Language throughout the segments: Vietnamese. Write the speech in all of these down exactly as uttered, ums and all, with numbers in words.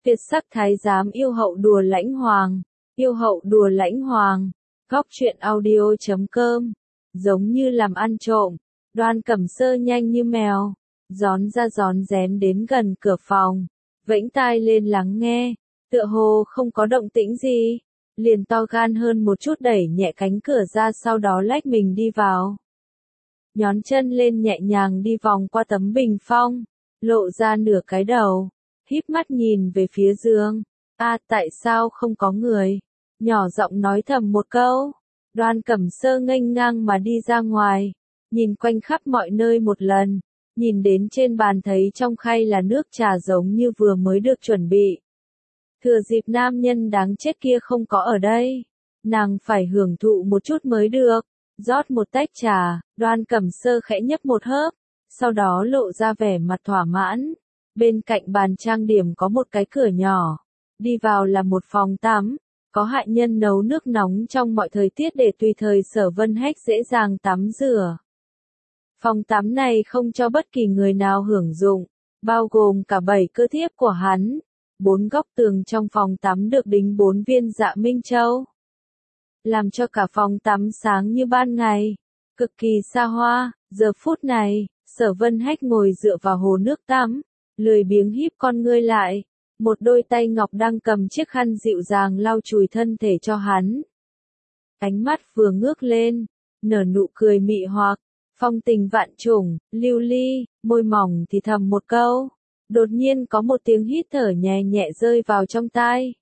Tuyệt sắc thái giám yêu hậu đùa lãnh hoàng, yêu hậu đùa lãnh hoàng, góc truyện audio chấm com, giống như làm ăn trộm, Đoan Cẩm Sơ nhanh như mèo, gión ra gión rén đến gần cửa phòng, vẫy tai lên lắng nghe, tựa hồ không có động tĩnh gì, liền to gan hơn một chút đẩy nhẹ cánh cửa ra sau đó lách mình đi vào. Nhón chân lên nhẹ nhàng đi vòng qua tấm bình phong, lộ ra nửa cái đầu, híp mắt nhìn về phía giường. A, tại sao không có người? Nhỏ giọng nói thầm một câu. Đoan Cẩm Sơ nghênh ngang mà đi ra ngoài, nhìn quanh khắp mọi nơi một lần, nhìn đến trên bàn thấy trong khay là nước trà giống như vừa mới được chuẩn bị. Thừa dịp nam nhân đáng chết kia không có ở đây, nàng phải hưởng thụ một chút mới được. Rót một tách trà, Đoan Cẩm Sơ khẽ nhấp một hớp, sau đó lộ ra vẻ mặt thỏa mãn. Bên cạnh bàn trang điểm có một cái cửa nhỏ, đi vào là một phòng tắm, có hạ nhân nấu nước nóng trong mọi thời tiết để tùy thời Sở Vân Hách dễ dàng tắm rửa. Phòng tắm này không cho bất kỳ người nào hưởng dụng, bao gồm cả bảy cơ thiếp của hắn. Bốn góc tường trong phòng tắm được đính bốn viên dạ minh châu, làm cho cả phòng tắm sáng như ban ngày, cực kỳ xa hoa. Giờ phút này, Sở Vân Hách ngồi dựa vào hồ nước tắm, lười biếng híp con ngươi lại, một đôi tay ngọc đang cầm chiếc khăn dịu dàng lau chùi thân thể cho hắn. Ánh mắt vừa ngước lên, nở nụ cười mị hoặc, phong tình vạn trùng, lưu ly, môi mỏng thì thầm một câu. Đột nhiên có một tiếng hít thở nhẹ nhẹ rơi vào trong tai.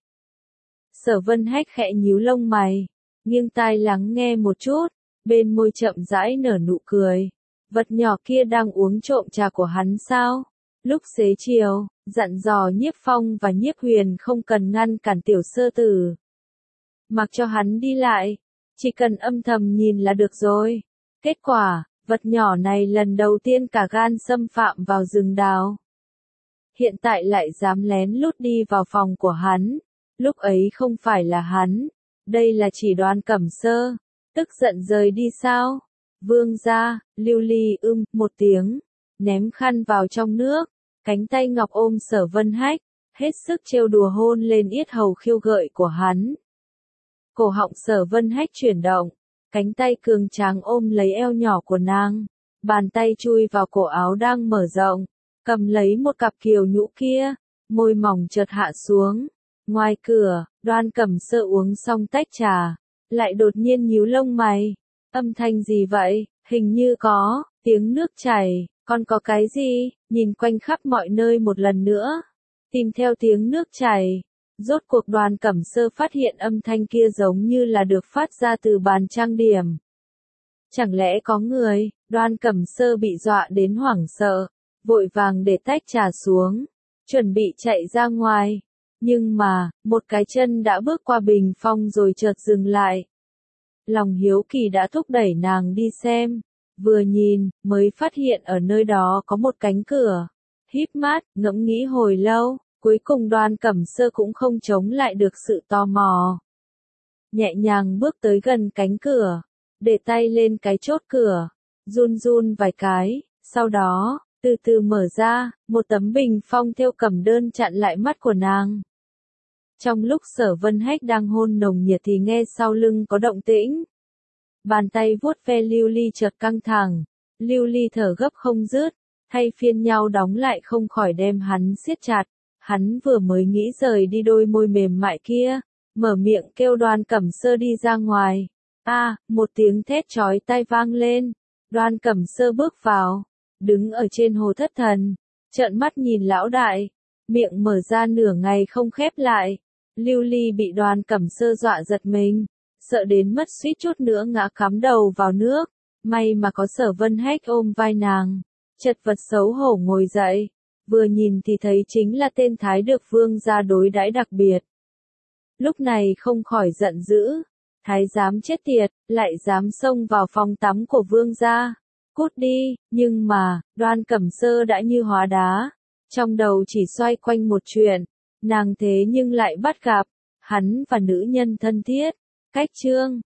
Sở Vân Hách khẽ nhíu lông mày, nghiêng tai lắng nghe một chút, bên môi chậm rãi nở nụ cười. Vật nhỏ kia đang uống trộm trà của hắn sao? Lúc xế chiều, dặn dò Nhiếp Phong và Nhiếp Huyền không cần ngăn cản tiểu sơ tử. Mặc cho hắn đi lại, chỉ cần âm thầm nhìn là được rồi. Kết quả, vật nhỏ này lần đầu tiên cả gan xâm phạm vào rừng đào. Hiện tại lại dám lén lút đi vào phòng của hắn. Lúc ấy không phải là hắn, đây là chỉ Đoan Cẩm Sơ. Tức giận rời đi sao? Vương gia, Lưu Ly ưm một tiếng, ném khăn vào trong nước, cánh tay ngọc ôm Sở Vân Hách, hết sức trêu đùa hôn lên yết hầu khiêu gợi của hắn. Cổ họng Sở Vân Hách chuyển động, cánh tay cường tráng ôm lấy eo nhỏ của nàng, bàn tay chui vào cổ áo đang mở rộng, cầm lấy một cặp kiều nhũ kia, môi mỏng chợt hạ xuống. Ngoài cửa, Đoan Cẩm Sơ uống xong tách trà, lại đột nhiên nhíu lông mày. Âm thanh gì vậy? Hình như có tiếng nước chảy, còn có cái gì? Nhìn quanh khắp mọi nơi một lần nữa, tìm theo tiếng nước chảy. Rốt cuộc Đoan Cẩm Sơ phát hiện âm thanh kia giống như là được phát ra từ bàn trang điểm. Chẳng lẽ có người? Đoan Cẩm Sơ bị dọa đến hoảng sợ, vội vàng để tách trà xuống, chuẩn bị chạy ra ngoài. Nhưng mà, một cái chân đã bước qua bình phong rồi chợt dừng lại. Lòng hiếu kỳ đã thúc đẩy nàng đi xem, vừa nhìn, mới phát hiện ở nơi đó có một cánh cửa. Híp mắt, ngẫm nghĩ hồi lâu, cuối cùng Đoan Cẩm Sơ cũng không chống lại được sự tò mò. Nhẹ nhàng bước tới gần cánh cửa, để tay lên cái chốt cửa, run run vài cái, sau đó, từ từ mở ra, một tấm bình phong thêu cẩm đơn chặn lại mắt của nàng. Trong lúc Sở Vân Hách đang hôn nồng nhiệt thì nghe sau lưng có động tĩnh. Bàn tay vuốt ve Lưu Ly chợt căng thẳng, Lưu Ly thở gấp không dứt, thay phiên nhau đóng lại không khỏi đem hắn siết chặt. Hắn vừa mới nghĩ rời đi đôi môi mềm mại kia, mở miệng kêu Đoan Cẩm Sơ đi ra ngoài. A, à, một tiếng thét chói tai vang lên. Đoan Cẩm Sơ bước vào, đứng ở trên hồ thất thần, trợn mắt nhìn lão đại, miệng mở ra nửa ngày không khép lại. Lưu Ly bị Đoan Cẩm Sơ dọa giật mình, sợ đến mất suýt chút nữa ngã cắm đầu vào nước. May mà có Sở Vân Hách ôm vai nàng, chật vật xấu hổ ngồi dậy, vừa nhìn thì thấy chính là tên thái được vương gia đối đãi đặc biệt. Lúc này không khỏi giận dữ, thái giám chết tiệt, lại dám xông vào phòng tắm của vương gia. Cút đi, nhưng mà, Đoan Cẩm Sơ đã như hóa đá, trong đầu chỉ xoay quanh một chuyện. Nàng thế nhưng lại bắt gặp, hắn và nữ nhân thân thiết, cách chương.